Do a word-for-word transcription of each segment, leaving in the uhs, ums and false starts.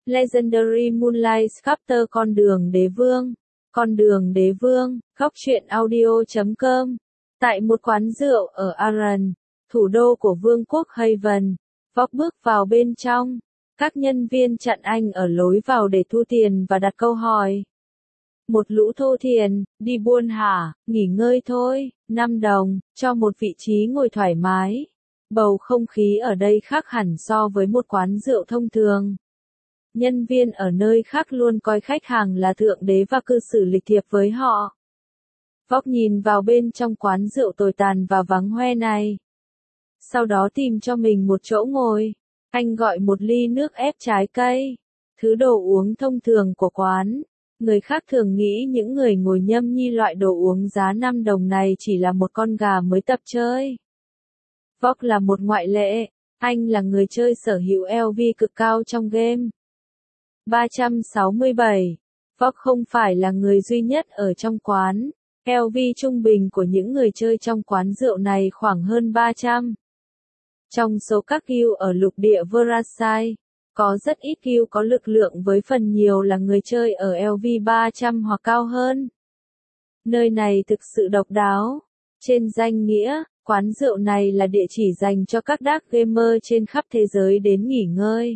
Legendary Moonlight Chapter Con đường đế vương. Con đường đế vương, góc truyện audio chấm com. Tại một quán rượu ở Aran, thủ đô của vương quốc Haven, Vóc bước vào bên trong. Các nhân viên chặn anh ở lối vào để thu tiền và đặt câu hỏi. Một lũ thô thiền, đi buôn hả, nghỉ ngơi thôi, năm đồng, cho một vị trí ngồi thoải mái. Bầu không khí ở đây khác hẳn so với một quán rượu thông thường. Nhân viên ở nơi khác luôn coi khách hàng là thượng đế và cư xử lịch thiệp với họ. Vóc nhìn vào bên trong quán rượu tồi tàn và vắng hoe này. Sau đó tìm cho mình một chỗ ngồi. Anh gọi một ly nước ép trái cây. Thứ đồ uống thông thường của quán. Người khác thường nghĩ những người ngồi nhâm nhi loại đồ uống giá năm đồng này chỉ là một con gà mới tập chơi. Vóc là một ngoại lệ. Anh là người chơi sở hữu L V cực cao trong game. ba trăm sáu mươi bảy. Vóc không phải là người duy nhất ở trong quán. L V trung bình của những người chơi trong quán rượu này khoảng hơn ba trăm. Trong số các guild ở lục địa Versailles, có rất ít guild có lực lượng với phần nhiều là người chơi ở L V ba trăm hoặc cao hơn. Nơi này thực sự độc đáo. Trên danh nghĩa, quán rượu này là địa chỉ dành cho các dark gamer trên khắp thế giới đến nghỉ ngơi.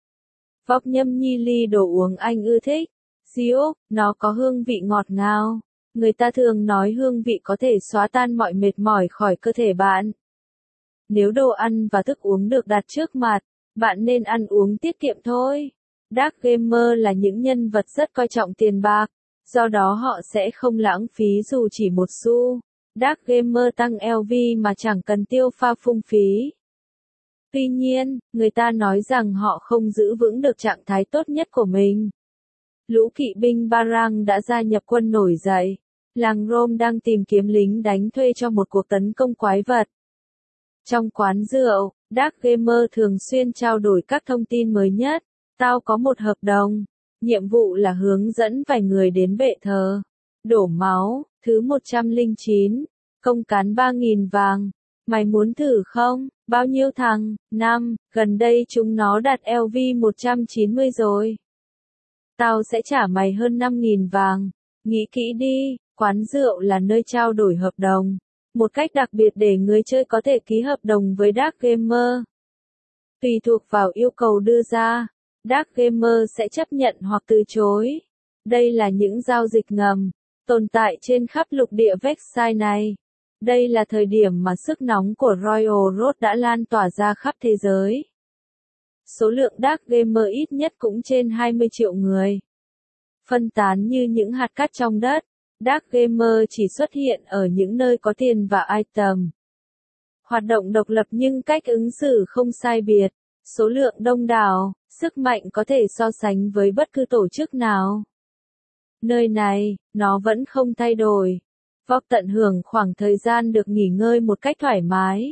Vóc nhâm nhi ly đồ uống anh ưa thích. Siop, nó có hương vị ngọt ngào. Người ta thường nói hương vị có thể xóa tan mọi mệt mỏi khỏi cơ thể bạn. Nếu đồ ăn và thức uống được đặt trước mặt, bạn nên ăn uống tiết kiệm thôi. Dark gamer là những nhân vật rất coi trọng tiền bạc, do đó họ sẽ không lãng phí dù chỉ một xu. Dark gamer tăng L V mà chẳng cần tiêu pha phung phí. Tuy nhiên, người ta nói rằng họ không giữ vững được trạng thái tốt nhất của mình. Lũ kỵ binh Barang đã gia nhập quân nổi dậy. Làng Rome đang tìm kiếm lính đánh thuê cho một cuộc tấn công quái vật. Trong quán rượu, Dark Gamer thường xuyên trao đổi các thông tin mới nhất. Tao có một hợp đồng. Nhiệm vụ là hướng dẫn vài người đến bệ thờ. Đổ máu, thứ một trăm lẻ chín. Công cán ba nghìn vàng. Mày muốn thử không? Bao nhiêu thằng? năm. Gần đây chúng nó đặt L V một trăm chín mươi rồi. Tao sẽ trả mày hơn năm nghìn vàng. Nghĩ kỹ đi, quán rượu là nơi trao đổi hợp đồng. Một cách đặc biệt để người chơi có thể ký hợp đồng với Dark Gamer. Tùy thuộc vào yêu cầu đưa ra, Dark Gamer sẽ chấp nhận hoặc từ chối. Đây là những giao dịch ngầm, tồn tại trên khắp lục địa Versailles này. Đây là thời điểm mà sức nóng của Royal Road đã lan tỏa ra khắp thế giới. Số lượng Dark Gamer ít nhất cũng trên hai mươi triệu người. Phân tán như những hạt cát trong đất, Dark Gamer chỉ xuất hiện ở những nơi có tiền và item. Hoạt động độc lập nhưng cách ứng xử không sai biệt. Số lượng đông đảo, sức mạnh có thể so sánh với bất cứ tổ chức nào. Nơi này, nó vẫn không thay đổi. Vóc tận hưởng khoảng thời gian được nghỉ ngơi một cách thoải mái.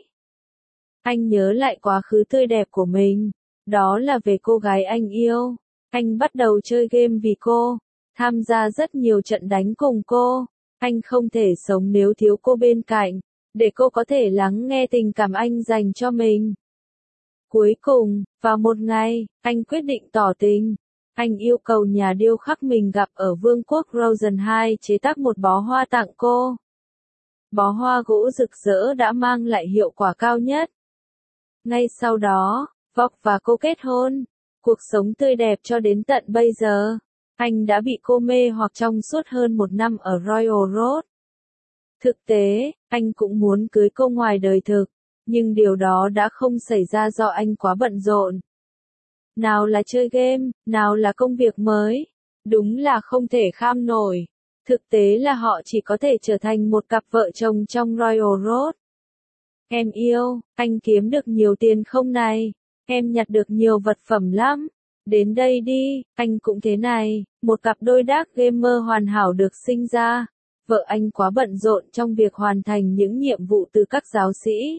Anh nhớ lại quá khứ tươi đẹp của mình. Đó là về cô gái anh yêu. Anh bắt đầu chơi game vì cô. Tham gia rất nhiều trận đánh cùng cô. Anh không thể sống nếu thiếu cô bên cạnh. Để cô có thể lắng nghe tình cảm anh dành cho mình. Cuối cùng, vào một ngày, anh quyết định tỏ tình. Anh yêu cầu nhà điêu khắc mình gặp ở vương quốc Rosen hai chế tác một bó hoa tặng cô. Bó hoa gỗ rực rỡ đã mang lại hiệu quả cao nhất. Ngay sau đó, Vóc và cô kết hôn. Cuộc sống tươi đẹp cho đến tận bây giờ. Anh đã bị cô mê hoặc trong suốt hơn một năm ở Royal Road. Thực tế, anh cũng muốn cưới cô ngoài đời thực, nhưng điều đó đã không xảy ra do anh quá bận rộn. Nào là chơi game, nào là công việc mới. Đúng là không thể kham nổi. Thực tế là họ chỉ có thể trở thành một cặp vợ chồng trong Royal Road. Em yêu, anh kiếm được nhiều tiền không này? Em nhặt được nhiều vật phẩm lắm. Đến đây đi, anh cũng thế này. Một cặp đôi Dark Gamer hoàn hảo được sinh ra. Vợ anh quá bận rộn trong việc hoàn thành những nhiệm vụ từ các giáo sĩ.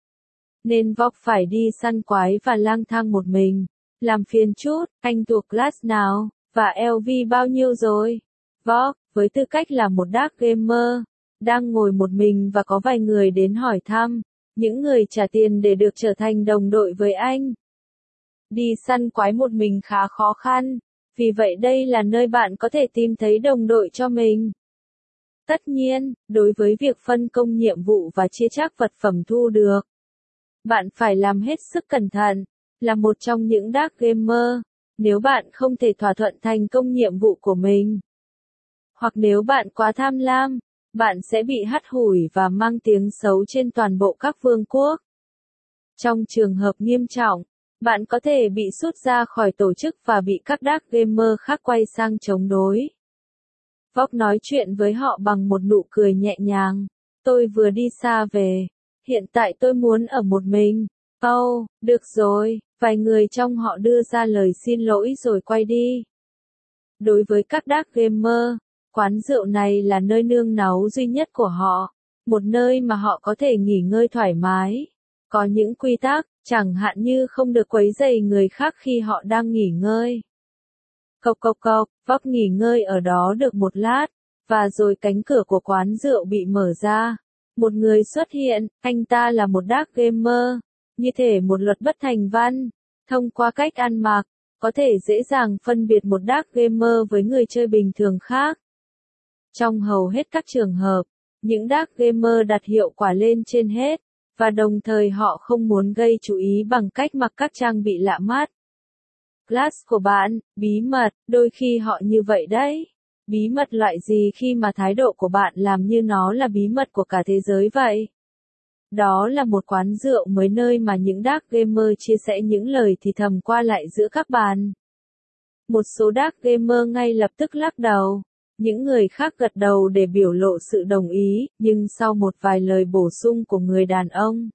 Nên Vóc phải đi săn quái và lang thang một mình. Làm phiền chút, anh thuộc class nào, và L V bao nhiêu rồi? Vóc, với tư cách là một Dark Gamer, đang ngồi một mình và có vài người đến hỏi thăm. Những người trả tiền để được trở thành đồng đội với anh. Đi săn quái một mình khá khó khăn, vì vậy đây là nơi bạn có thể tìm thấy đồng đội cho mình. Tất nhiên, đối với việc phân công nhiệm vụ và chia chác vật phẩm thu được, bạn phải làm hết sức cẩn thận. Là một trong những dark gamer, nếu bạn không thể thỏa thuận thành công nhiệm vụ của mình, hoặc nếu bạn quá tham lam, bạn sẽ bị hắt hủi và mang tiếng xấu trên toàn bộ các vương quốc. Trong trường hợp nghiêm trọng, bạn có thể bị sút ra khỏi tổ chức và bị các dark gamer khác quay sang chống đối. Vóc nói chuyện với họ bằng một nụ cười nhẹ nhàng. Tôi vừa đi xa về. Hiện tại tôi muốn ở một mình. Oh, được rồi. Vài người trong họ đưa ra lời xin lỗi rồi quay đi. Đối với các dark gamer, quán rượu này là nơi nương náu duy nhất của họ. Một nơi mà họ có thể nghỉ ngơi thoải mái. Có những quy tắc, chẳng hạn như không được quấy rầy người khác khi họ đang nghỉ ngơi. Cộc cộc cộc, Vóc nghỉ ngơi ở đó được một lát, và rồi cánh cửa của quán rượu bị mở ra. Một người xuất hiện, anh ta là một dark gamer, như thể một luật bất thành văn. Thông qua cách ăn mặc, có thể dễ dàng phân biệt một dark gamer với người chơi bình thường khác. Trong hầu hết các trường hợp, những dark gamer đặt hiệu quả lên trên hết, và đồng thời họ không muốn gây chú ý bằng cách mặc các trang bị lạ mắt. Class của bạn, bí mật, đôi khi họ như vậy đấy. Bí mật loại gì khi mà thái độ của bạn làm như nó là bí mật của cả thế giới vậy? Đó là một quán rượu mới nơi mà những dark gamer chia sẻ những lời thì thầm qua lại giữa các bàn. Một số dark gamer ngay lập tức lắc đầu. Những người khác gật đầu để biểu lộ sự đồng ý, nhưng sau một vài lời bổ sung của người đàn ông,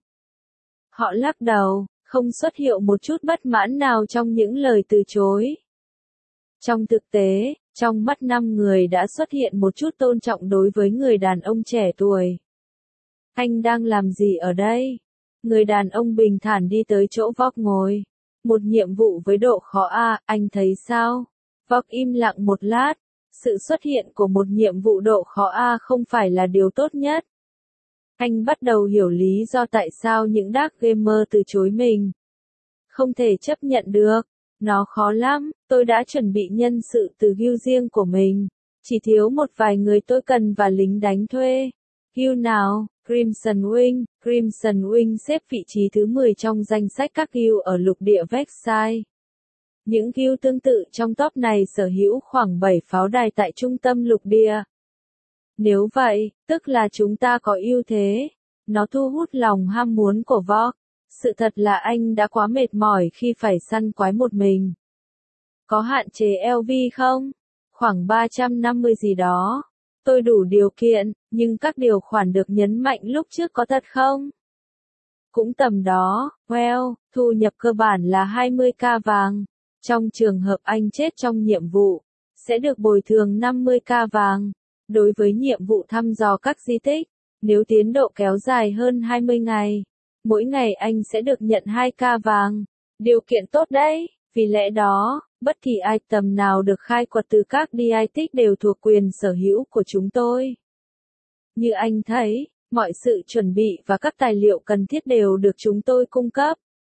họ lắc đầu, không xuất hiện một chút bất mãn nào trong những lời từ chối. Trong thực tế, trong mắt năm người đã xuất hiện một chút tôn trọng đối với người đàn ông trẻ tuổi. Anh đang làm gì ở đây? Người đàn ông bình thản đi tới chỗ Vóc ngồi. Một nhiệm vụ với độ khó A, anh thấy sao? Vóc im lặng một lát. Sự xuất hiện của một nhiệm vụ độ khó A không phải là điều tốt nhất. Anh bắt đầu hiểu lý do tại sao những dark gamer từ chối mình. Không thể chấp nhận được. Nó khó lắm, tôi đã chuẩn bị nhân sự từ guild riêng của mình. Chỉ thiếu một vài người tôi cần và lính đánh thuê. Guild nào? Crimson Wing. Crimson Wing xếp vị trí thứ mười trong danh sách các guild ở lục địa Vexai. Những guild tương tự trong top này sở hữu khoảng bảy pháo đài tại trung tâm lục địa. Nếu vậy, tức là chúng ta có ưu thế. Nó thu hút lòng ham muốn của Vóc. Sự thật là anh đã quá mệt mỏi khi phải săn quái một mình. Có hạn chế lờ vê không? Khoảng ba trăm năm mươi gì đó. Tôi đủ điều kiện, nhưng các điều khoản được nhấn mạnh lúc trước có thật không? Cũng tầm đó, well, thu nhập cơ bản là hai mươi k vàng. Trong trường hợp anh chết trong nhiệm vụ, sẽ được bồi thường năm mươi k vàng. Đối với nhiệm vụ thăm dò các di tích, nếu tiến độ kéo dài hơn hai mươi ngày, mỗi ngày anh sẽ được nhận hai k vàng. Điều kiện tốt đấy, vì lẽ đó, bất kỳ item nào được khai quật từ các di tích đều thuộc quyền sở hữu của chúng tôi. Như anh thấy, mọi sự chuẩn bị và các tài liệu cần thiết đều được chúng tôi cung cấp.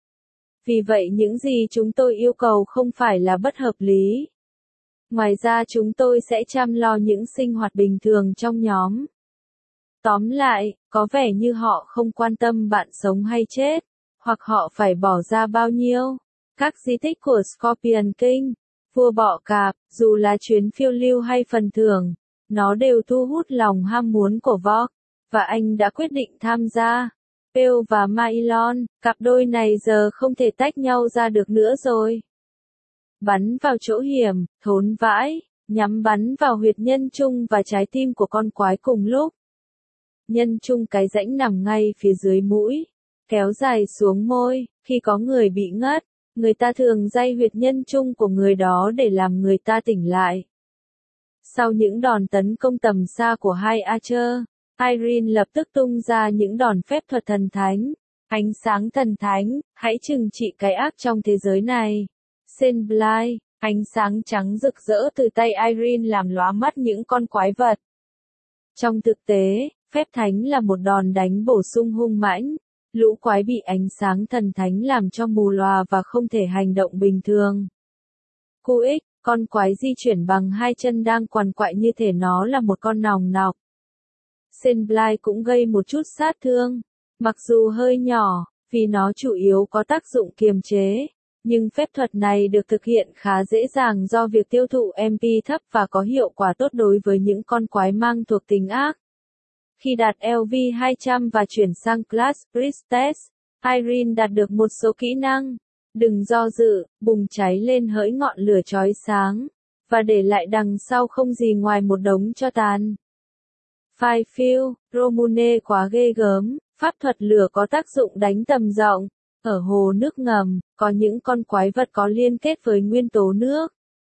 Vì vậy những gì chúng tôi yêu cầu không phải là bất hợp lý. Ngoài ra chúng tôi sẽ chăm lo những sinh hoạt bình thường trong nhóm. Tóm lại, có vẻ như họ không quan tâm bạn sống hay chết, hoặc họ phải bỏ ra bao nhiêu. Các di tích của Scorpion King, vua bọ cạp, dù là chuyến phiêu lưu hay phần thưởng, nó đều thu hút lòng ham muốn của Vóc, và anh đã quyết định tham gia. Pale và Mailon, cặp đôi này giờ không thể tách nhau ra được nữa rồi. Bắn vào chỗ hiểm, thốn vãi, nhắm bắn vào huyệt nhân trung và trái tim của con quái cùng lúc. Nhân trung cái rãnh nằm ngay phía dưới mũi, kéo dài xuống môi, khi có người bị ngất, người ta thường day huyệt nhân trung của người đó để làm người ta tỉnh lại. Sau những đòn tấn công tầm xa của hai Archer, Irene lập tức tung ra những đòn phép thuật thần thánh. Ánh sáng thần thánh, hãy trừng trị cái ác trong thế giới này. Sunblight, ánh sáng trắng rực rỡ từ tay Irene làm lóa mắt những con quái vật. Trong thực tế, phép thánh là một đòn đánh bổ sung hung mãnh. Lũ quái bị ánh sáng thần thánh làm cho mù lòa và không thể hành động bình thường. Cu ích, con quái di chuyển bằng hai chân đang quằn quại như thể nó là một con nòng nọc. Sandblight cũng gây một chút sát thương, mặc dù hơi nhỏ, vì nó chủ yếu có tác dụng kiềm chế. Nhưng phép thuật này được thực hiện khá dễ dàng do việc tiêu thụ em pê thấp và có hiệu quả tốt đối với những con quái mang thuộc tính ác. Khi đạt L V hai trăm và chuyển sang Class Priestess, Irene đạt được một số kỹ năng. Đừng do dự, bùng cháy lên hỡi ngọn lửa chói sáng, và để lại đằng sau không gì ngoài một đống tro tàn. Fire Field, Romune quá ghê gớm, pháp thuật lửa có tác dụng đánh tầm rộng. Ở hồ nước ngầm, có những con quái vật có liên kết với nguyên tố nước.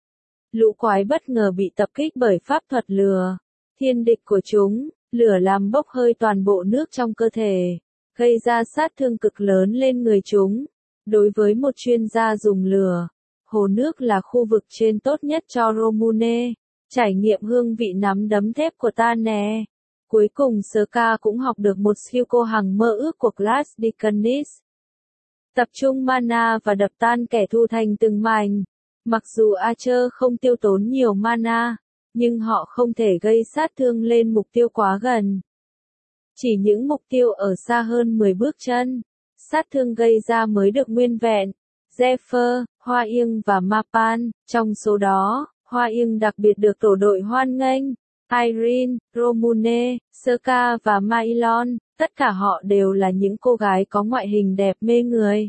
Lũ quái bất ngờ bị tập kích bởi pháp thuật lửa. Thiên địch của chúng, lửa làm bốc hơi toàn bộ nước trong cơ thể, gây ra sát thương cực lớn lên người chúng. Đối với một chuyên gia dùng lửa, hồ nước là khu vực trên tốt nhất cho Romune. Trải nghiệm hương vị nắm đấm thép của ta nè. Cuối cùng Ska cũng học được một skill cô hằng mơ ước của Class Deaconess. Tập trung mana và đập tan kẻ thù thành từng mảnh. Mặc dù Archer không tiêu tốn nhiều mana, nhưng họ không thể gây sát thương lên mục tiêu quá gần. Chỉ những mục tiêu ở xa hơn mười bước chân, sát thương gây ra mới được nguyên vẹn. Zephyr, Hoa Yên và Mapan, trong số đó, Hoa Yên đặc biệt được tổ đội hoan nghênh. Irene, Romune, Ska và Mailon, tất cả họ đều là những cô gái có ngoại hình đẹp mê người.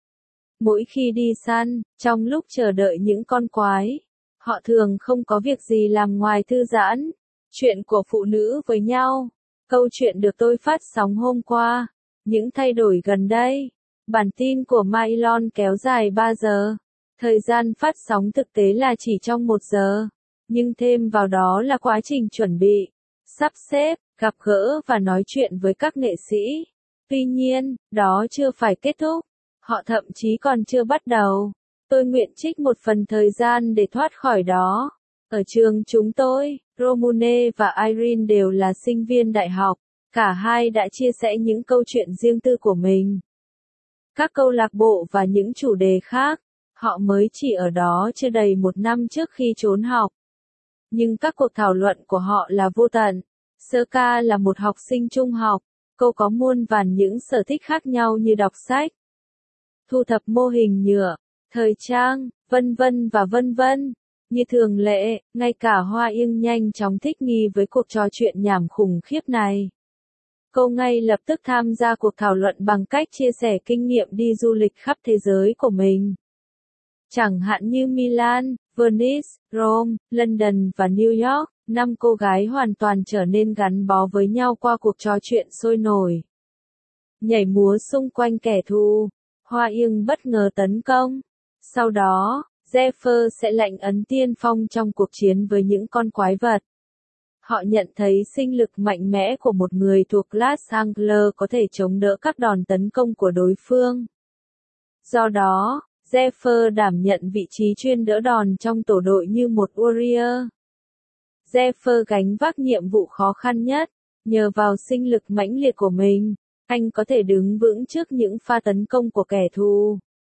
Mỗi khi đi săn, trong lúc chờ đợi những con quái, họ thường không có việc gì làm ngoài thư giãn. Chuyện của phụ nữ với nhau. Câu chuyện được tôi phát sóng hôm qua. Những thay đổi gần đây. Bản tin của Mailon kéo dài ba giờ. Thời gian phát sóng thực tế là chỉ trong một giờ. Nhưng thêm vào đó là quá trình chuẩn bị, sắp xếp, gặp gỡ và nói chuyện với các nghệ sĩ. Tuy nhiên, đó chưa phải kết thúc. Họ thậm chí còn chưa bắt đầu. Tôi nguyện trích một phần thời gian để thoát khỏi đó. Ở trường chúng tôi, Romune và Irene đều là sinh viên đại học. Cả hai đã chia sẻ những câu chuyện riêng tư của mình. Các câu lạc bộ và những chủ đề khác. Họ mới chỉ ở đó chưa đầy một năm trước khi trốn học. Nhưng các cuộc thảo luận của họ là vô tận. Ska là một học sinh trung học. Cô có muôn vàn những sở thích khác nhau như đọc sách, thu thập mô hình nhựa, thời trang, vân vân và vân vân. Như thường lệ, ngay cả Hoa Yên nhanh chóng thích nghi với cuộc trò chuyện nhảm khủng khiếp này. Cô ngay lập tức tham gia cuộc thảo luận bằng cách chia sẻ kinh nghiệm đi du lịch khắp thế giới của mình. Chẳng hạn như Milan, Venice, Rome, London và New York, năm cô gái hoàn toàn trở nên gắn bó với nhau qua cuộc trò chuyện sôi nổi. Nhảy múa xung quanh kẻ thù, Hoa Yên bất ngờ tấn công. Sau đó, Zephyr sẽ lãnh ấn tiên phong trong cuộc chiến với những con quái vật. Họ nhận thấy sinh lực mạnh mẽ của một người thuộc Class Angler có thể chống đỡ các đòn tấn công của đối phương. Do đó, Zephyr đảm nhận vị trí chuyên đỡ đòn trong tổ đội như một warrior. Zephyr gánh vác nhiệm vụ khó khăn nhất, nhờ vào sinh lực mãnh liệt của mình, anh có thể đứng vững trước những pha tấn công của kẻ thù.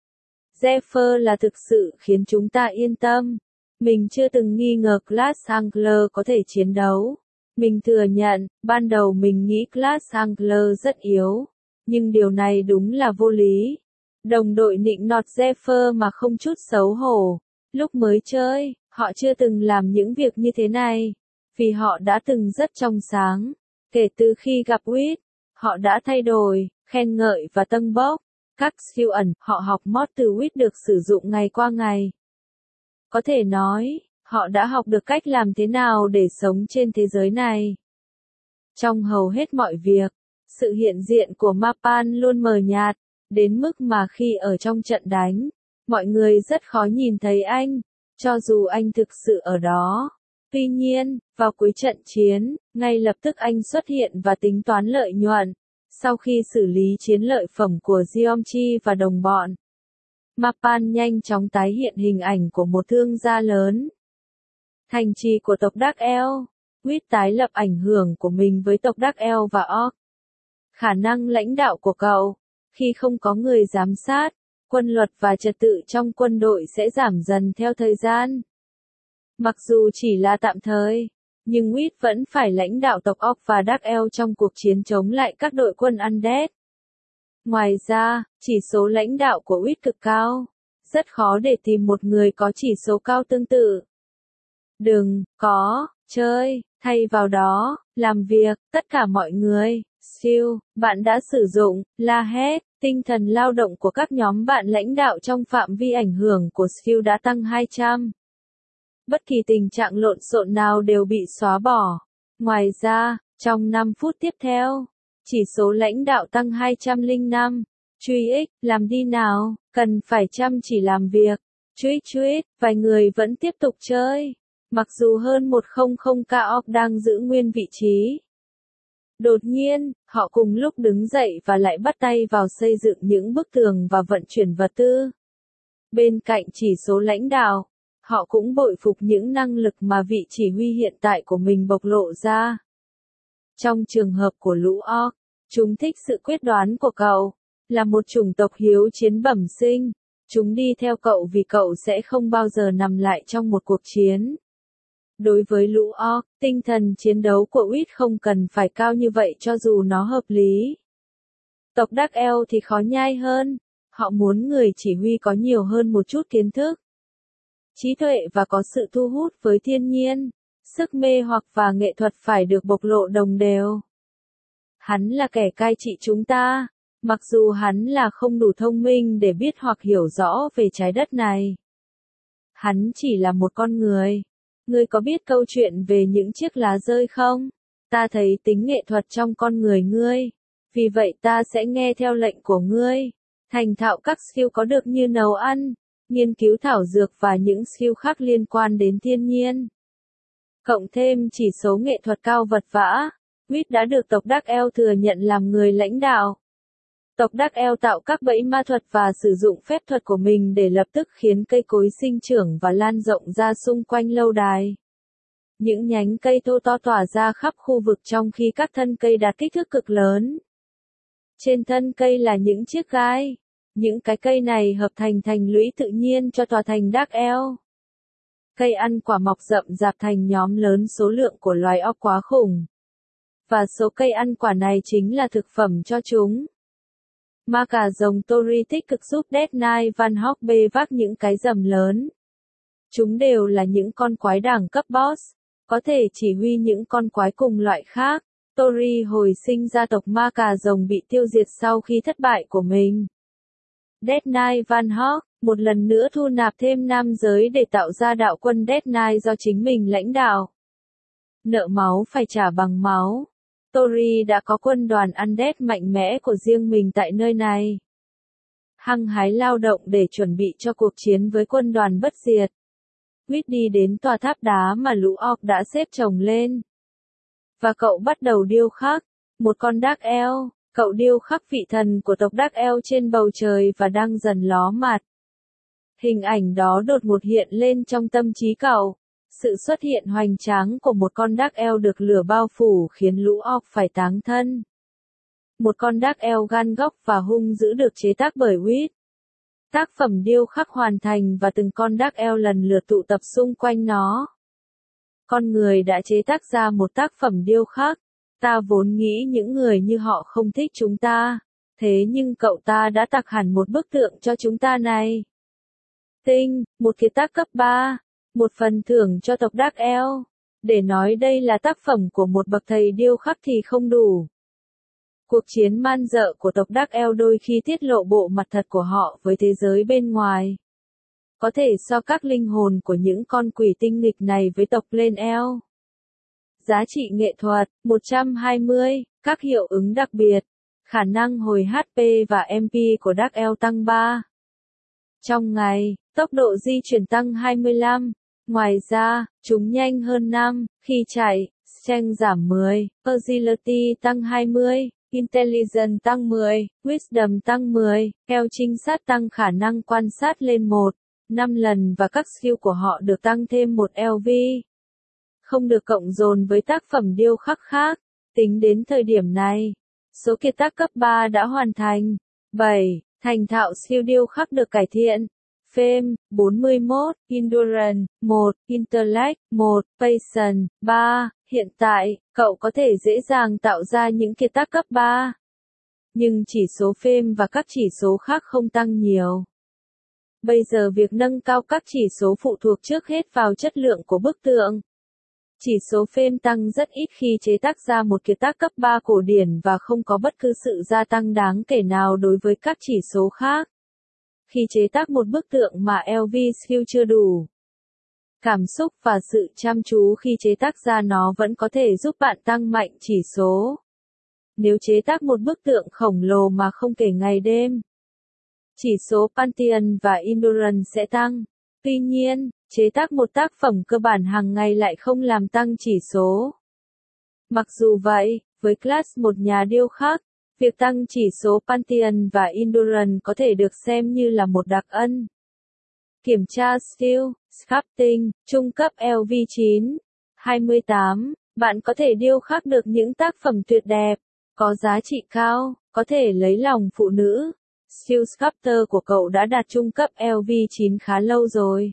Zephyr là thực sự khiến chúng ta yên tâm. Mình chưa từng nghi ngờ Class Angler có thể chiến đấu. Mình thừa nhận, ban đầu mình nghĩ Class Angler rất yếu. Nhưng điều này đúng là vô lý. Đồng đội nịnh nọt Zephyr mà không chút xấu hổ. Lúc mới chơi, họ chưa từng làm những việc như thế này. Vì họ đã từng rất trong sáng. Kể từ khi gặp Wit, họ đã thay đổi, khen ngợi và tâng bốc. Các skill ẩn, họ học mod từ Wit được sử dụng ngày qua ngày. Có thể nói, họ đã học được cách làm thế nào để sống trên thế giới này. Trong hầu hết mọi việc, sự hiện diện của Mapan luôn mờ nhạt, đến mức mà khi ở trong trận đánh, mọi người rất khó nhìn thấy anh, cho dù anh thực sự ở đó. Tuy nhiên, vào cuối trận chiến, ngay lập tức anh xuất hiện và tính toán lợi nhuận, sau khi xử lý chiến lợi phẩm của Geomchi và đồng bọn. Mapan nhanh chóng tái hiện hình ảnh của một thương gia lớn. Thành trì của tộc Dark Elf, Wit tái lập ảnh hưởng của mình với tộc Dark Elf và Orc. Khả năng lãnh đạo của cậu, Khi không có người giám sát, quân luật và trật tự trong quân đội sẽ giảm dần theo thời gian. Mặc dù chỉ là tạm thời, nhưng Witt vẫn phải lãnh đạo tộc Orc và Dark Elf trong cuộc chiến chống lại các đội quân Undead. Ngoài ra, chỉ số lãnh đạo của Witt cực cao. Rất khó để tìm một người có chỉ số cao tương tự. Đừng có chơi, thay vào đó, làm việc, tất cả mọi người. Skill, bạn đã sử dụng, la hét, tinh thần lao động của các nhóm bạn lãnh đạo trong phạm vi ảnh hưởng của skill đã tăng hai trăm. Bất kỳ tình trạng lộn xộn nào đều bị xóa bỏ. Ngoài ra, trong năm phút tiếp theo, chỉ số lãnh đạo tăng hai trăm lẻ năm. Truy ích, làm đi nào, cần phải chăm chỉ làm việc. Truýt truýt, vài người vẫn tiếp tục chơi. Mặc dù hơn một trăm ca orc đang giữ nguyên vị trí. Đột nhiên, họ cùng lúc đứng dậy và lại bắt tay vào xây dựng những bức tường và vận chuyển vật tư. Bên cạnh chỉ số lãnh đạo, họ cũng bội phục những năng lực mà vị chỉ huy hiện tại của mình bộc lộ ra. Trong trường hợp của lũ orc, chúng thích sự quyết đoán của cậu. Là một chủng tộc hiếu chiến bẩm sinh, chúng đi theo cậu vì cậu sẽ không bao giờ nằm lại trong một cuộc chiến. Đối với lũ orc, tinh thần chiến đấu của Witt không cần phải cao như vậy cho dù nó hợp lý. Tộc Dark Elf thì khó nhai hơn, họ muốn người chỉ huy có nhiều hơn một chút kiến thức, trí tuệ và có sự thu hút với thiên nhiên, sức mê hoặc và nghệ thuật phải được bộc lộ đồng đều. Hắn là kẻ cai trị chúng ta. Mặc dù hắn là không đủ thông minh để biết hoặc hiểu rõ về trái đất này. Hắn chỉ là một con người. Ngươi có biết câu chuyện về những chiếc lá rơi không? Ta thấy tính nghệ thuật trong con người ngươi. Vì vậy ta sẽ nghe theo lệnh của ngươi. Thành thạo các skill có được như nấu ăn, nghiên cứu thảo dược và những skill khác liên quan đến thiên nhiên. Cộng thêm chỉ số nghệ thuật cao vật vã, Witt đã được tộc Dark Elf thừa nhận làm người lãnh đạo. Tộc Dark Elf tạo các bẫy ma thuật và sử dụng phép thuật của mình để lập tức khiến cây cối sinh trưởng và lan rộng ra xung quanh lâu đài. Những nhánh cây thô to tỏa ra khắp khu vực trong khi các thân cây đạt kích thước cực lớn. Trên thân cây là những chiếc gai. Những cái cây này hợp thành thành lũy tự nhiên cho tòa thành Dark Elf. Cây ăn quả mọc rậm rạp thành nhóm lớn, số lượng của loài orc quá khủng. Và số cây ăn quả này chính là thực phẩm cho chúng. Ma cà rồng Tori tích cực giúp Death Knight Van Hawk bê vác những cái rầm lớn. Chúng đều là những con quái đẳng cấp boss, có thể chỉ huy những con quái cùng loại khác. Tori hồi sinh gia tộc ma cà rồng bị tiêu diệt sau khi thất bại của mình. Death Knight Van Hawk, một lần nữa thu nạp thêm nam giới để tạo ra đạo quân Death Knight do chính mình lãnh đạo. Nợ máu phải trả bằng máu. Tori đã có quân đoàn Undead mạnh mẽ của riêng mình tại nơi này. Hăng hái lao động để chuẩn bị cho cuộc chiến với quân đoàn bất diệt. Witt đi đến tòa tháp đá mà lũ orc đã xếp chồng lên. Và cậu bắt đầu điêu khắc, một con Dark Elf. Cậu điêu khắc vị thần của tộc Dark Elf trên bầu trời và đang dần ló mặt. Hình ảnh đó đột ngột hiện lên trong tâm trí cậu. Sự xuất hiện hoành tráng của một con Dark Elf được lửa bao phủ khiến lũ orc phải táng thân. Một con Dark Elf gan góc và hung dữ được chế tác bởi Witt. Tác phẩm điêu khắc hoàn thành và từng con Dark Elf lần lượt tụ tập xung quanh nó. Con người đã chế tác ra một tác phẩm điêu khắc. Ta vốn nghĩ những người như họ không thích chúng ta. Thế nhưng cậu ta đã tạc hẳn một bức tượng cho chúng ta này. Tinh, một kiệt tác cấp ba. Một phần thưởng cho tộc Dark Elf. Để nói đây là tác phẩm của một bậc thầy điêu khắc thì không đủ. Cuộc chiến man dợ của tộc Dark Elf đôi khi tiết lộ bộ mặt thật của họ với thế giới bên ngoài. Có thể so các linh hồn của những con quỷ tinh nghịch này với tộc Plain Elf. Giá trị nghệ thuật, một trăm hai mươi, các hiệu ứng đặc biệt, khả năng hồi hát pê và em pê của Dark Elf tăng ba. Trong ngày, tốc độ di chuyển tăng hai mươi lăm. Ngoài ra, chúng nhanh hơn năm, khi chạy, strength giảm mười, agility tăng hai mươi, intelligence tăng mười, wisdom tăng mười, eo trinh sát tăng khả năng quan sát lên một, năm lần và các skill của họ được tăng thêm một lv. Không được cộng dồn với tác phẩm điêu khắc khác. Tính đến thời điểm này, số kiệt tác cấp ba đã hoàn thành. bảy. Thành thạo skill điêu khắc được cải thiện. Fame, bốn mươi mốt, Endurance, một, Intellect, một, Patience, ba. Hiện tại, cậu có thể dễ dàng tạo ra những kiệt tác cấp ba. Nhưng chỉ số Fame và các chỉ số khác không tăng nhiều. Bây giờ việc nâng cao các chỉ số phụ thuộc trước hết vào chất lượng của bức tượng. Chỉ số Fame tăng rất ít khi chế tác ra một kiệt tác cấp ba cổ điển và không có bất cứ sự gia tăng đáng kể nào đối với các chỉ số khác. Khi chế tác một bức tượng mà lờ vê skill chưa đủ, cảm xúc và sự chăm chú khi chế tác ra nó vẫn có thể giúp bạn tăng mạnh chỉ số. Nếu chế tác một bức tượng khổng lồ mà không kể ngày đêm, chỉ số Patience và Endurance sẽ tăng. Tuy nhiên, chế tác một tác phẩm cơ bản hàng ngày lại không làm tăng chỉ số. Mặc dù vậy, với class một nhà điêu khắc, việc tăng chỉ số Patience và Endurance có thể được xem như là một đặc ân. Kiểm tra Skill, Sculpting, trung cấp lờ vê chín, hai mươi tám. Bạn có thể điêu khắc được những tác phẩm tuyệt đẹp, có giá trị cao, có thể lấy lòng phụ nữ. Skill Sculptor của cậu đã đạt trung cấp lờ vê chín khá lâu rồi.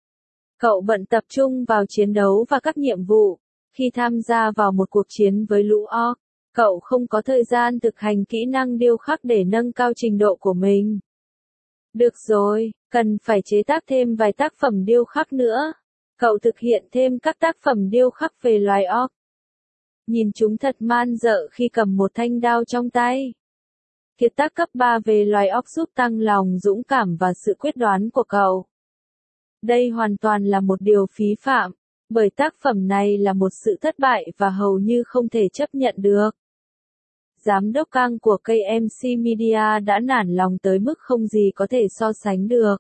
Cậu bận tập trung vào chiến đấu và các nhiệm vụ. Khi tham gia vào một cuộc chiến với lũ orc, cậu không có thời gian thực hành kỹ năng điêu khắc để nâng cao trình độ của mình. Được rồi, cần phải chế tác thêm vài tác phẩm điêu khắc nữa. Cậu thực hiện thêm các tác phẩm điêu khắc về loài orc. Nhìn chúng thật man dợ khi cầm một thanh đao trong tay. Kiệt tác cấp ba về loài orc giúp tăng lòng dũng cảm và sự quyết đoán của cậu. Đây hoàn toàn là một điều phí phạm, bởi tác phẩm này là một sự thất bại và hầu như không thể chấp nhận được. Giám đốc Kang của ca em xê Media đã nản lòng tới mức không gì có thể so sánh được.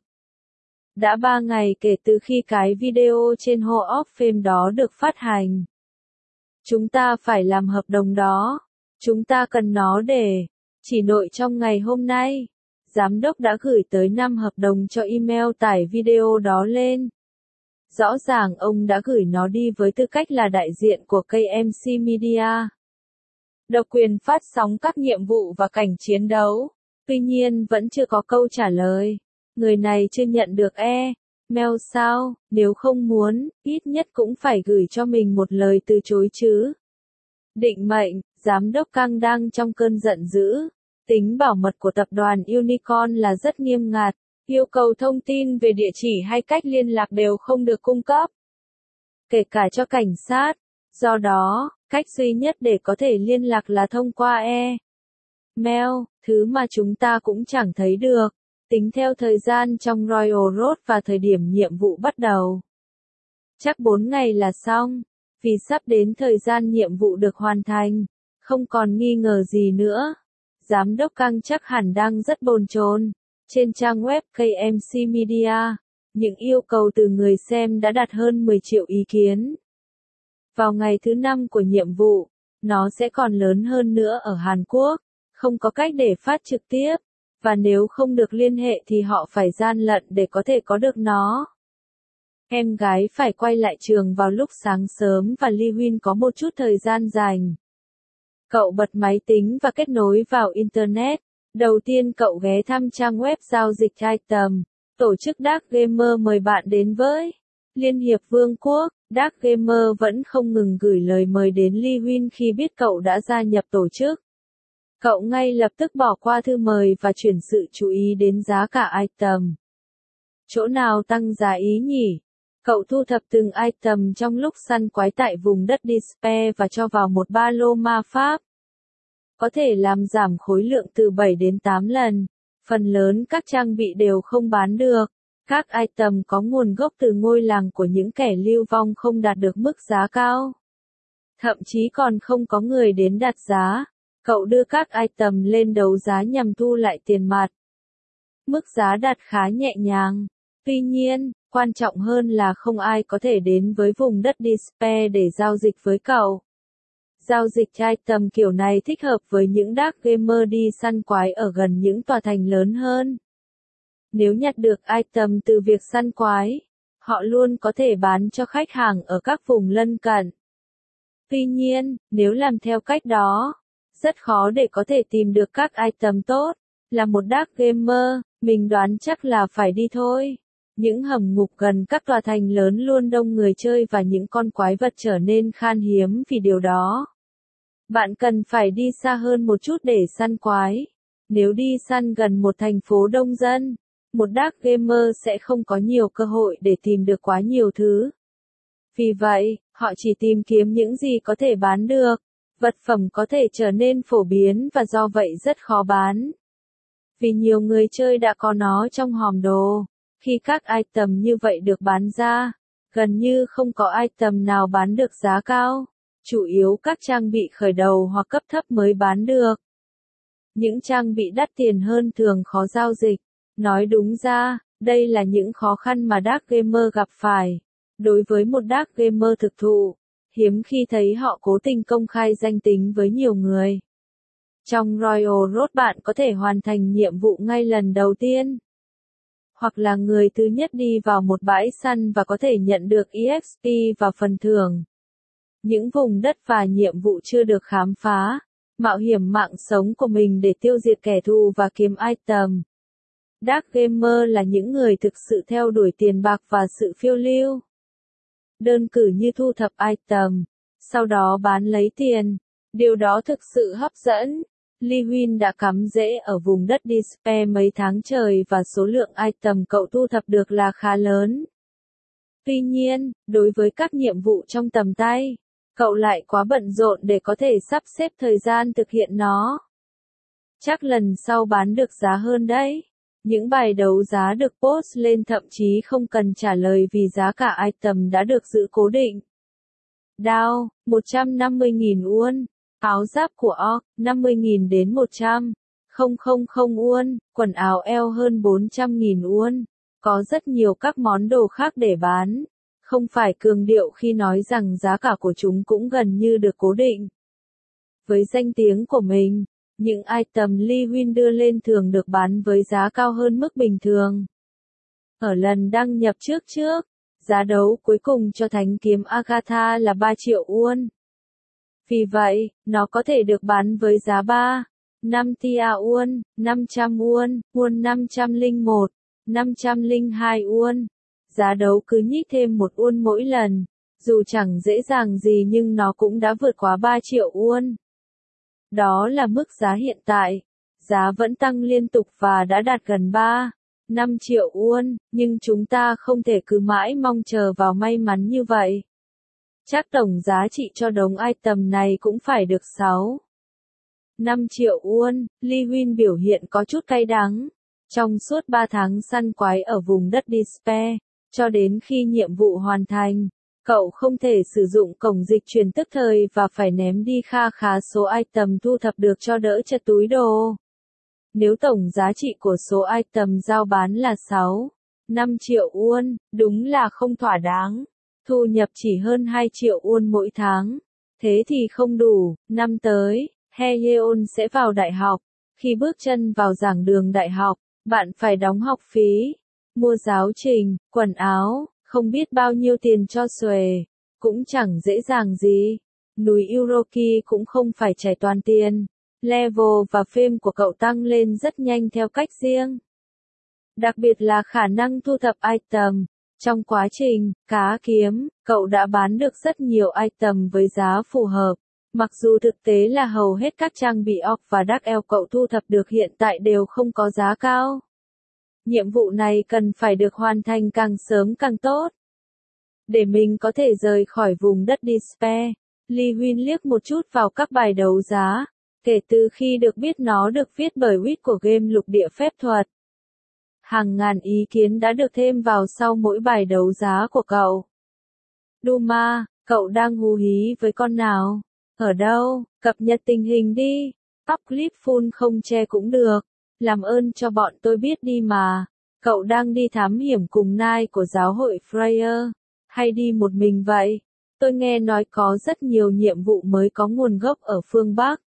Đã ba ngày kể từ khi cái video trên Hall of Fame đó được phát hành. Chúng ta phải làm hợp đồng đó. Chúng ta cần nó để... Chỉ nội trong ngày hôm nay, giám đốc đã gửi tới năm hợp đồng cho email tải video đó lên. Rõ ràng ông đã gửi nó đi với tư cách là đại diện của ca em xê Media. Độc quyền phát sóng các nhiệm vụ và cảnh chiến đấu. Tuy nhiên vẫn chưa có câu trả lời. Người này chưa nhận được e-mail sao? Nếu không muốn, ít nhất cũng phải gửi cho mình một lời từ chối chứ. Định mệnh, giám đốc Kang đang trong cơn giận dữ. Tính bảo mật của tập đoàn Unicorn là rất nghiêm ngặt. Yêu cầu thông tin về địa chỉ hay cách liên lạc đều không được cung cấp. Kể cả cho cảnh sát. Do đó, cách duy nhất để có thể liên lạc là thông qua e-mail, thứ mà chúng ta cũng chẳng thấy được. Tính theo thời gian trong Royal Road và thời điểm nhiệm vụ bắt đầu. Chắc bốn ngày là xong. Vì sắp đến thời gian nhiệm vụ được hoàn thành. Không còn nghi ngờ gì nữa. Giám đốc Kang chắc hẳn đang rất bồn chồn. Trên trang web ca em xê Media, những yêu cầu từ người xem đã đạt hơn mười triệu ý kiến. Vào ngày thứ năm của nhiệm vụ, nó sẽ còn lớn hơn nữa ở Hàn Quốc. Không có cách để phát trực tiếp. Và nếu không được liên hệ thì họ phải gian lận để có thể có được nó. Em gái phải quay lại trường vào lúc sáng sớm và Lee Huynh có một chút thời gian dành. Cậu bật máy tính và kết nối vào Internet. Đầu tiên cậu ghé thăm trang web giao dịch item. Tổ chức Dark Gamer mời bạn đến với Liên hiệp Vương quốc. Dark Gamer vẫn không ngừng gửi lời mời đến Lee Huynh khi biết cậu đã gia nhập tổ chức. Cậu ngay lập tức bỏ qua thư mời và chuyển sự chú ý đến giá cả item. Chỗ nào tăng giá ý nhỉ? Cậu thu thập từng item trong lúc săn quái tại vùng đất Despair và cho vào một ba lô ma pháp. Có thể làm giảm khối lượng từ bảy đến tám lần. Phần lớn các trang bị đều không bán được. Các item có nguồn gốc từ ngôi làng của những kẻ lưu vong không đạt được mức giá cao. Thậm chí còn không có người đến đặt giá. Cậu đưa các item lên đấu giá nhằm thu lại tiền mặt. Mức giá đặt khá nhẹ nhàng. Tuy nhiên, quan trọng hơn là không ai có thể đến với vùng đất Despair để giao dịch với cậu. Giao dịch item kiểu này thích hợp với những Dark Gamer đi săn quái ở gần những tòa thành lớn hơn. Nếu nhặt được item từ việc săn quái, họ luôn có thể bán cho khách hàng ở các vùng lân cận. Tuy nhiên, nếu làm theo cách đó, rất khó để có thể tìm được các item tốt. Là một dark gamer, mình đoán chắc là phải đi thôi. Những hầm ngục gần các tòa thành lớn luôn đông người chơi và những con quái vật trở nên khan hiếm vì điều đó. Bạn cần phải đi xa hơn một chút để săn quái. Nếu đi săn gần một thành phố đông dân, một dark gamer sẽ không có nhiều cơ hội để tìm được quá nhiều thứ. Vì vậy, họ chỉ tìm kiếm những gì có thể bán được. Vật phẩm có thể trở nên phổ biến và do vậy rất khó bán. Vì nhiều người chơi đã có nó trong hòm đồ. Khi các item như vậy được bán ra, gần như không có item nào bán được giá cao. Chủ yếu các trang bị khởi đầu hoặc cấp thấp mới bán được. Những trang bị đắt tiền hơn thường khó giao dịch. Nói đúng ra, đây là những khó khăn mà dark gamer gặp phải. Đối với một dark gamer thực thụ, hiếm khi thấy họ cố tình công khai danh tính với nhiều người. Trong Royal Road bạn có thể hoàn thành nhiệm vụ ngay lần đầu tiên. Hoặc là người thứ nhất đi vào một bãi săn và có thể nhận được e ích pê và phần thưởng. Những vùng đất và nhiệm vụ chưa được khám phá, mạo hiểm mạng sống của mình để tiêu diệt kẻ thù và kiếm item. Dark gamer là những người thực sự theo đuổi tiền bạc và sự phiêu lưu. Đơn cử như thu thập item, sau đó bán lấy tiền. Điều đó thực sự hấp dẫn. Lee Huynh đã cắm rễ ở vùng đất Despair mấy tháng trời và số lượng item cậu thu thập được là khá lớn. Tuy nhiên, đối với các nhiệm vụ trong tầm tay, cậu lại quá bận rộn để có thể sắp xếp thời gian thực hiện nó. Chắc lần sau bán được giá hơn đấy. Những bài đấu giá được post lên thậm chí không cần trả lời vì giá cả item đã được giữ cố định. Đao, một trăm năm mươi nghìn won. Áo giáp của Orc, năm mươi nghìn đến một trăm nghìn won. Quần áo eo hơn bốn trăm nghìn won. Có rất nhiều các món đồ khác để bán. Không phải cường điệu khi nói rằng giá cả của chúng cũng gần như được cố định. Với danh tiếng của mình, những item Lee Huynh đưa lên thường được bán với giá cao hơn mức bình thường. Ở lần đăng nhập trước trước, giá đấu cuối cùng cho thánh kiếm Agatha là ba triệu won. Vì vậy, nó có thể được bán với giá ba, năm tia won, năm trăm won, won năm trăm lẻ một, năm trăm lẻ hai won. Giá đấu cứ nhích thêm một won mỗi lần, dù chẳng dễ dàng gì nhưng nó cũng đã vượt quá ba triệu won. Đó là mức giá hiện tại. Giá vẫn tăng liên tục và đã đạt gần ba, năm triệu won, nhưng chúng ta không thể cứ mãi mong chờ vào may mắn như vậy. Chắc tổng giá trị cho đống item này cũng phải được sáu, năm triệu won. Lee Huynh biểu hiện có chút cay đắng. Trong suốt ba tháng săn quái ở vùng đất Despair, cho đến khi nhiệm vụ hoàn thành, cậu không thể sử dụng cổng dịch chuyển tức thời và phải ném đi kha khá số item thu thập được cho đỡ chật túi đồ. Nếu tổng giá trị của số item giao bán là sáu, năm triệu won, đúng là không thỏa đáng. Thu nhập chỉ hơn hai triệu won mỗi tháng. Thế thì không đủ. Năm tới, Haeyeon sẽ vào đại học. Khi bước chân vào giảng đường đại học, bạn phải đóng học phí, mua giáo trình, quần áo, không biết bao nhiêu tiền cho xuề. Cũng chẳng dễ dàng gì. Núi Uroki cũng không phải chảy toàn tiền. Level và fame của cậu tăng lên rất nhanh theo cách riêng. Đặc biệt là khả năng thu thập item. Trong quá trình cá kiếm, cậu đã bán được rất nhiều item với giá phù hợp. Mặc dù thực tế là hầu hết các trang bị Orc và Dark Elf cậu thu thập được hiện tại đều không có giá cao. Nhiệm vụ này cần phải được hoàn thành càng sớm càng tốt. Để mình có thể rời khỏi vùng đất Despair, Lee Huynh liếc một chút vào các bài đấu giá. Kể từ khi được biết nó được viết bởi Wit của game lục địa phép thuật, hàng ngàn ý kiến đã được thêm vào sau mỗi bài đấu giá của cậu. Duma, cậu đang hú hí với con nào? Ở đâu? Cập nhật tình hình đi. Up clip full không che cũng được. Làm ơn cho bọn tôi biết đi mà. Cậu đang đi thám hiểm cùng nai của giáo hội Freya, hay đi một mình vậy? Tôi nghe nói có rất nhiều nhiệm vụ mới có nguồn gốc ở phương Bắc.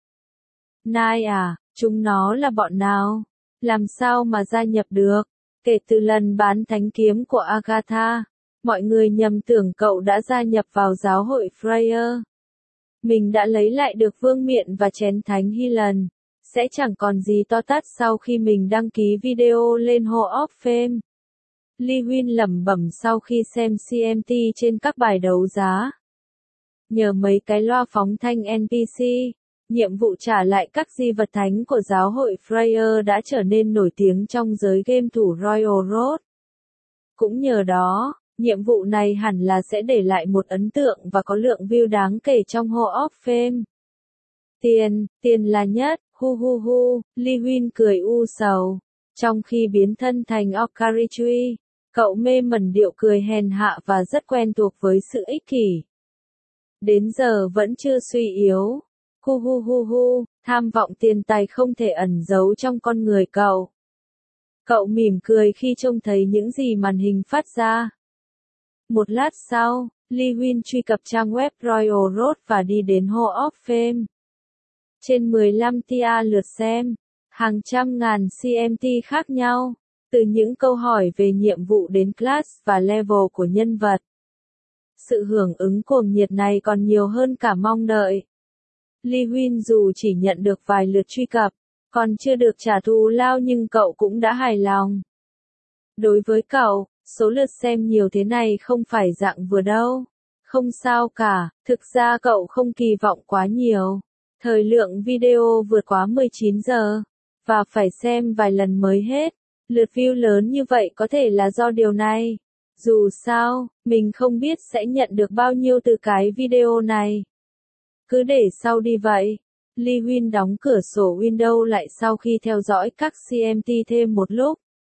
Nai à, chúng nó là bọn nào? Làm sao mà gia nhập được? Kể từ lần bán thánh kiếm của Agatha, mọi người nhầm tưởng cậu đã gia nhập vào giáo hội Freya. Mình đã lấy lại được vương miện và chén thánh Hyland. sẽ chẳng còn gì to tát sau khi mình đăng ký video lên Hall of Fame. Lee Win lẩm bẩm sau khi xem xê em tê trên các bài đấu giá. Nhờ mấy cái loa phóng thanh en pê xê, nhiệm vụ trả lại các di vật thánh của giáo hội Freya đã trở nên nổi tiếng trong giới game thủ Royal Road. Cũng nhờ đó, nhiệm vụ này hẳn là sẽ để lại một ấn tượng và có lượng view đáng kể trong Hall of Fame. Tiền, tiền là nhất, hu hu hu, Lee Win cười u sầu. Trong khi biến thân thành Okarichui, cậu mê mẩn điệu cười hèn hạ và rất quen thuộc với sự ích kỷ. Đến giờ vẫn chưa suy yếu. Hu hu hu hu, tham vọng tiền tài không thể ẩn giấu trong con người cậu. Cậu mỉm cười khi trông thấy những gì màn hình phát ra. Một lát sau, Lee Win truy cập trang web Royal Road và đi đến Hall of Fame. Trên mười lăm tia lượt xem, hàng trăm ngàn xê em tê khác nhau, từ những câu hỏi về nhiệm vụ đến class và level của nhân vật. Sự hưởng ứng cuồng nhiệt này còn nhiều hơn cả mong đợi. Lee Win dù chỉ nhận được vài lượt truy cập, còn chưa được trả thù lao nhưng cậu cũng đã hài lòng. Đối với cậu, số lượt xem nhiều thế này không phải dạng vừa đâu. Không sao cả, thực ra cậu không kỳ vọng quá nhiều. Thời lượng video vượt quá mười chín giờ, và phải xem vài lần mới hết. Lượt view lớn như vậy có thể là do điều này. Dù sao, mình không biết sẽ nhận được bao nhiêu từ cái video này. Cứ để sau đi vậy. Lee Win đóng cửa sổ Windows lại sau khi theo dõi các xê em tê thêm một lúc.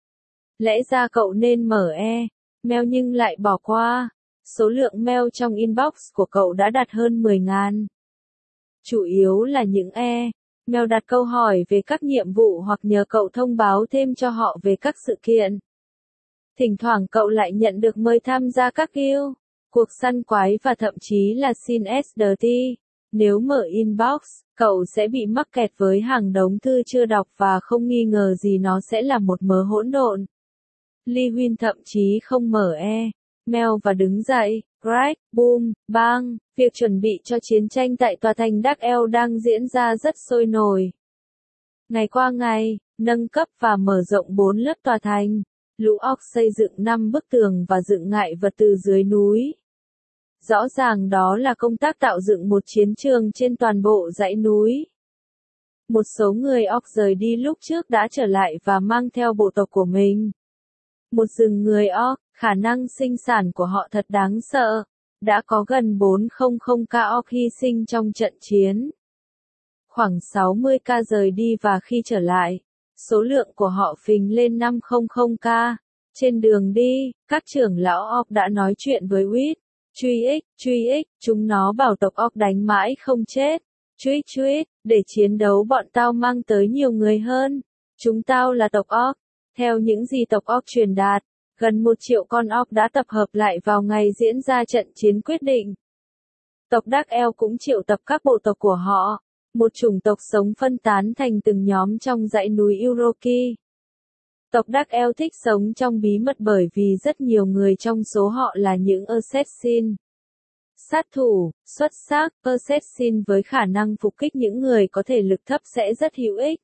Lẽ ra cậu nên mở e-mail nhưng lại bỏ qua. Số lượng mail trong inbox của cậu đã đạt hơn mười nghìn. Chủ yếu là những e-mail đặt câu hỏi về các nhiệm vụ hoặc nhờ cậu thông báo thêm cho họ về các sự kiện. Thỉnh thoảng cậu lại nhận được mời tham gia các guild, cuộc săn quái và thậm chí là xin ét đê tê. Nếu mở inbox, cậu sẽ bị mắc kẹt với hàng đống thư chưa đọc và không nghi ngờ gì nó sẽ là một mớ hỗn độn. Lee Win thậm chí không mở e-mail và đứng dậy. Right, boom, bang, việc chuẩn bị cho chiến tranh tại tòa thành Dark Elf đang diễn ra rất sôi nổi. Ngày qua ngày, nâng cấp và mở rộng bốn lớp tòa thành, lũ orc xây dựng năm bức tường và dựng ngại vật từ dưới núi. Rõ ràng đó là công tác tạo dựng một chiến trường trên toàn bộ dãy núi. Một số người orc rời đi lúc trước đã trở lại và mang theo bộ tộc của mình. Một rừng người orc, khả năng sinh sản của họ thật đáng sợ. Đã có gần bốn trăm ca orc hy sinh trong trận chiến. Khoảng sáu mươi ca rời đi và khi trở lại, số lượng của họ phình lên năm trăm ca. Trên đường đi, các trưởng lão orc đã nói chuyện với Wit. Truy ích, truy ích, chúng nó bảo tộc orc đánh mãi không chết. Truy truy, để chiến đấu bọn tao mang tới nhiều người hơn. Chúng tao là tộc orc. Theo những gì tộc orc truyền đạt, gần một triệu con orc đã tập hợp lại vào ngày diễn ra trận chiến quyết định. Tộc Dark Elf cũng triệu tập các bộ tộc của họ, một chủng tộc sống phân tán thành từng nhóm trong dãy núi Uroki. Tộc Dark Elf thích sống trong bí mật bởi vì rất nhiều người trong số họ là những assassin. Sát thủ, xuất sắc, assassin với khả năng phục kích những người có thể lực thấp sẽ rất hữu ích.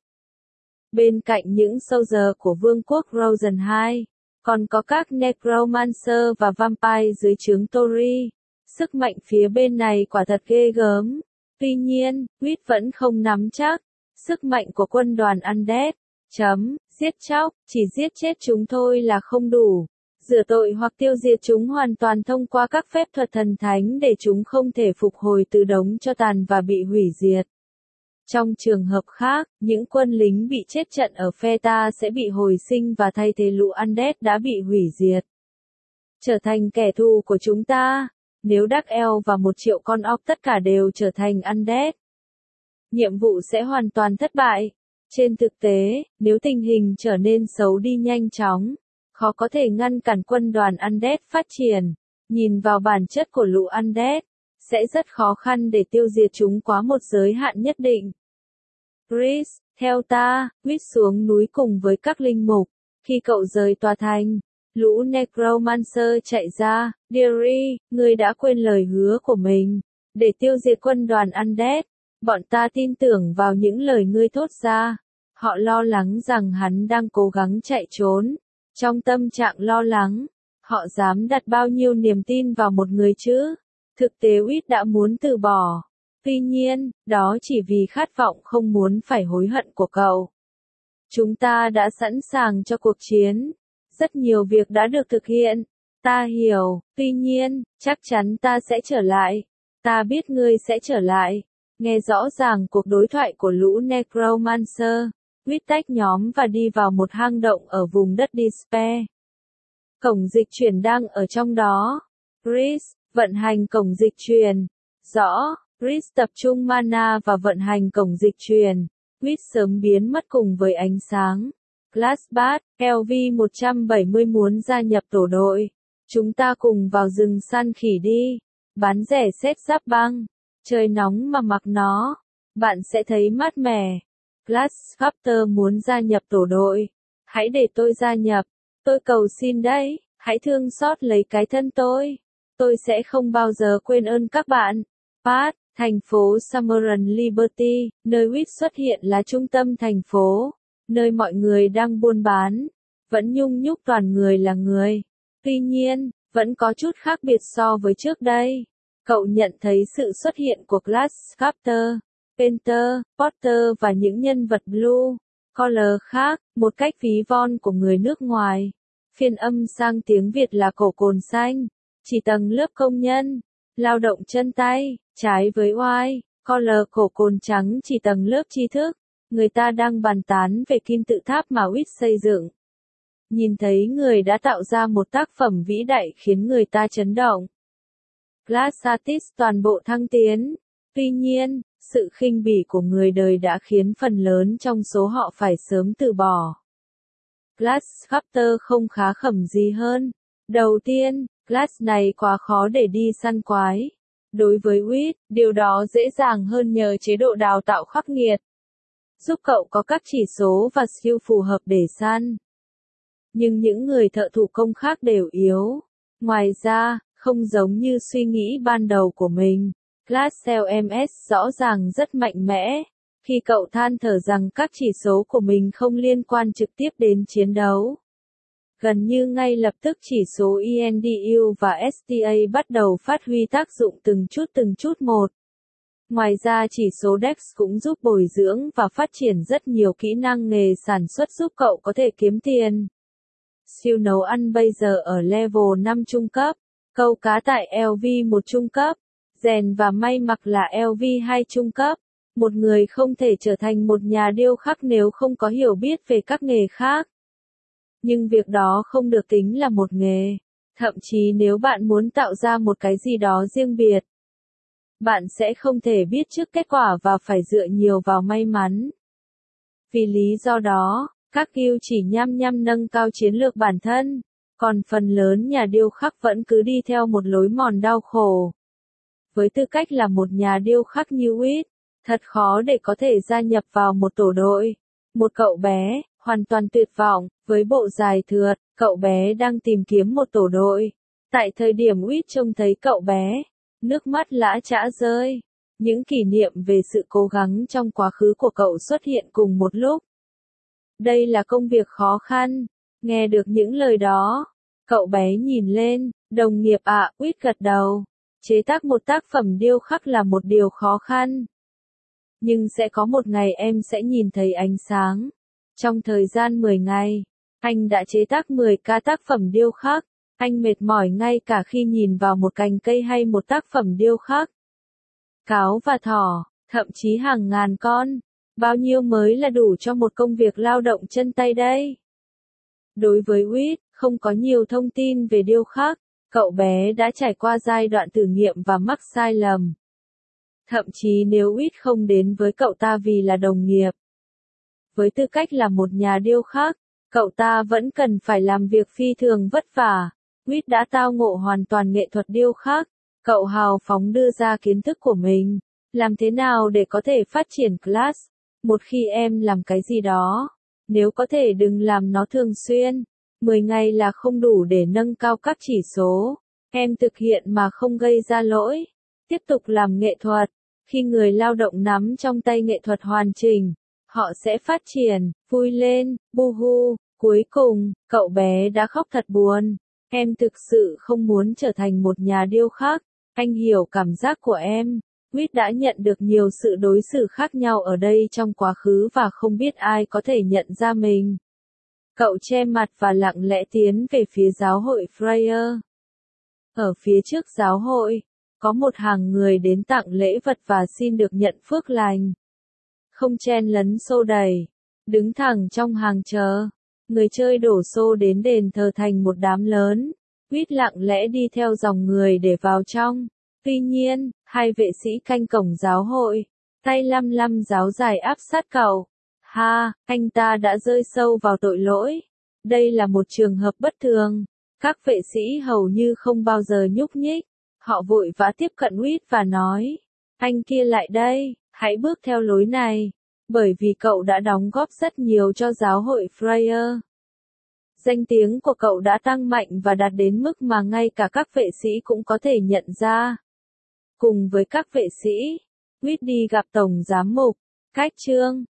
Bên cạnh những soldier của vương quốc Rosen hai, còn có các necromancer và vampire dưới trướng Tori. Sức mạnh phía bên này quả thật ghê gớm. Tuy nhiên, Wit vẫn không nắm chắc. Sức mạnh của quân đoàn Undead, chấm, giết chóc, chỉ giết chết chúng thôi là không đủ. Rửa tội hoặc tiêu diệt chúng hoàn toàn thông qua các phép thuật thần thánh để chúng không thể phục hồi từ đống cho tàn và bị hủy diệt. Trong trường hợp khác, những quân lính bị chết trận ở phe ta sẽ bị hồi sinh và thay thế lũ Undead đã bị hủy diệt. Trở thành kẻ thù của chúng ta. Nếu Dark Elf và một triệu con orc tất cả đều trở thành Undead, nhiệm vụ sẽ hoàn toàn thất bại. Trên thực tế, nếu tình hình trở nên xấu đi nhanh chóng, khó có thể ngăn cản quân đoàn Undead phát triển. Nhìn vào bản chất của lũ Undead, sẽ rất khó khăn để tiêu diệt chúng quá một giới hạn nhất định. Chris, theo ta, Wit xuống núi cùng với các linh mục. Khi cậu rời tòa thành, lũ Necromancer chạy ra. Deary, ngươi đã quên lời hứa của mình. Để tiêu diệt quân đoàn Undead, Bọn ta tin tưởng vào những lời ngươi thốt ra. Họ lo lắng rằng hắn đang cố gắng chạy trốn. Trong tâm trạng lo lắng, họ dám đặt bao nhiêu niềm tin vào một người chứ? Thực tế Whit đã muốn từ bỏ. Tuy nhiên, đó chỉ vì khát vọng không muốn phải hối hận của cậu. Chúng ta đã sẵn sàng cho cuộc chiến. Rất nhiều việc đã được thực hiện. Ta hiểu, tuy nhiên, chắc chắn ta sẽ trở lại. Ta biết ngươi sẽ trở lại. Nghe rõ ràng cuộc đối thoại của lũ Necromancer. Whit tách nhóm và đi vào một hang động ở vùng đất Despair. Cổng dịch chuyển đang ở trong đó. Chris, vận hành cổng dịch chuyển. Rõ, Chris tập trung mana và vận hành cổng dịch chuyển. Whit sớm biến mất cùng với ánh sáng. Glassbat, L V một trăm bảy mươi muốn gia nhập tổ đội. Chúng ta cùng vào rừng săn khỉ đi. Bán rẻ xét giáp băng. Trời nóng mà mặc nó. Bạn sẽ thấy mát mẻ. Glasscaptor muốn gia nhập tổ đội. Hãy để tôi gia nhập. Tôi cầu xin đấy. Hãy thương xót lấy cái thân tôi. Tôi sẽ không bao giờ quên ơn các bạn. Pat, thành phố Summerun Liberty, nơi Whit xuất hiện là trung tâm thành phố. Nơi mọi người đang buôn bán. Vẫn nhung nhúc toàn người là người. Tuy nhiên, vẫn có chút khác biệt so với trước đây. Cậu nhận thấy sự xuất hiện của Glasscaptor, Panther, Potter và những nhân vật Blue Collar khác, một cách ví von của người nước ngoài. Phiên âm sang tiếng Việt là cổ cồn xanh, chỉ tầng lớp công nhân, lao động chân tay, trái với White Collar cổ cồn trắng chỉ tầng lớp tri thức. Người ta đang bàn tán về kim tự tháp mà Whit xây dựng. Nhìn thấy người đã tạo ra một tác phẩm vĩ đại khiến người ta chấn động. Glassatis toàn bộ thăng tiến. Tuy nhiên, sự khinh bỉ của người đời đã khiến phần lớn trong số họ phải sớm từ bỏ. Glasscaptor không khá khẩm gì hơn. Đầu tiên, Glass này quá khó để đi săn quái. Đối với Whit, điều đó dễ dàng hơn nhờ chế độ đào tạo khắc nghiệt. Giúp cậu có các chỉ số và skill phù hợp để săn. Nhưng những người thợ thủ công khác đều yếu. Ngoài ra, không giống như suy nghĩ ban đầu của mình, Glass L M S rõ ràng rất mạnh mẽ. Khi cậu than thở rằng các chỉ số của mình không liên quan trực tiếp đến chiến đấu. Gần như ngay lập tức chỉ số E N D U và S T A bắt đầu phát huy tác dụng từng chút từng chút một. Ngoài ra chỉ số Dex cũng giúp bồi dưỡng và phát triển rất nhiều kỹ năng nghề sản xuất giúp cậu có thể kiếm tiền. Siêu nấu ăn bây giờ ở level năm trung cấp, câu cá tại L V một trung cấp, rèn và may mặc là L V hai trung cấp. Một người không thể trở thành một nhà điêu khắc nếu không có hiểu biết về các nghề khác. Nhưng việc đó không được tính là một nghề. Thậm chí nếu bạn muốn tạo ra một cái gì đó riêng biệt, bạn sẽ không thể biết trước kết quả và phải dựa nhiều vào may mắn. Vì lý do đó, các guild chỉ nhăm nhăm nâng cao chiến lược bản thân, còn phần lớn nhà điêu khắc vẫn cứ đi theo một lối mòn đau khổ. Với tư cách là một nhà điêu khắc như Whit, thật khó để có thể gia nhập vào một tổ đội. Một cậu bé, hoàn toàn tuyệt vọng, với bộ dài thượt, cậu bé đang tìm kiếm một tổ đội. Tại thời điểm Whit trông thấy cậu bé, nước mắt lã chã rơi. Những kỷ niệm về sự cố gắng trong quá khứ của cậu xuất hiện cùng một lúc. Đây là công việc khó khăn. Nghe được những lời đó, cậu bé nhìn lên, đồng nghiệp ạ, à, Whit gật đầu. Chế tác một tác phẩm điêu khắc là một điều khó khăn. Nhưng sẽ có một ngày em sẽ nhìn thấy ánh sáng. Trong thời gian mười ngày, anh đã chế tác mười ca tác phẩm điêu khắc. Anh mệt mỏi ngay cả khi nhìn vào một cành cây hay một tác phẩm điêu khắc. Cáo và thỏ, thậm chí hàng ngàn con. Bao nhiêu mới là đủ cho một công việc lao động chân tay đây? Đối với Whit, không có nhiều thông tin về điêu khắc. Cậu bé đã trải qua giai đoạn thử nghiệm và mắc sai lầm. Thậm chí nếu Whit không đến với cậu ta vì là đồng nghiệp. Với tư cách là một nhà điêu khắc, cậu ta vẫn cần phải làm việc phi thường vất vả. Whit đã tao ngộ hoàn toàn nghệ thuật điêu khắc. Cậu hào phóng đưa ra kiến thức của mình. Làm thế nào để có thể phát triển class? Một khi em làm cái gì đó, nếu có thể đừng làm nó thường xuyên. mười ngày là không đủ để nâng cao các chỉ số. Em thực hiện mà không gây ra lỗi. Tiếp tục làm nghệ thuật. Khi người lao động nắm trong tay nghệ thuật hoàn chỉnh, họ sẽ phát triển, vui lên, bu hu. Cuối cùng, cậu bé đã khóc thật buồn. Em thực sự không muốn trở thành một nhà điêu khắc. Anh hiểu cảm giác của em. Whit đã nhận được nhiều sự đối xử khác nhau ở đây trong quá khứ và không biết ai có thể nhận ra mình. Cậu che mặt và lặng lẽ tiến về phía giáo hội Freya. Ở phía trước giáo hội, có một hàng người đến tặng lễ vật và xin được nhận phước lành. Không chen lấn xô đẩy, đứng thẳng trong hàng chờ. Người chơi đổ xô đến đền thờ thành một đám lớn. Whit lặng lẽ đi theo dòng người để vào trong. Tuy nhiên, hai vệ sĩ canh cổng giáo hội, tay lăm lăm giáo dài áp sát cậu. Ha, anh ta đã rơi sâu vào tội lỗi. Đây là một trường hợp bất thường. Các vệ sĩ hầu như không bao giờ nhúc nhích. Họ vội vã tiếp cận Whit và nói, anh kia lại đây, hãy bước theo lối này. Bởi vì cậu đã đóng góp rất nhiều cho giáo hội Freya. Danh tiếng của cậu đã tăng mạnh và đạt đến mức mà ngay cả các vệ sĩ cũng có thể nhận ra. Cùng với các vệ sĩ, Whit đi gặp Tổng Giám mục. Cách chương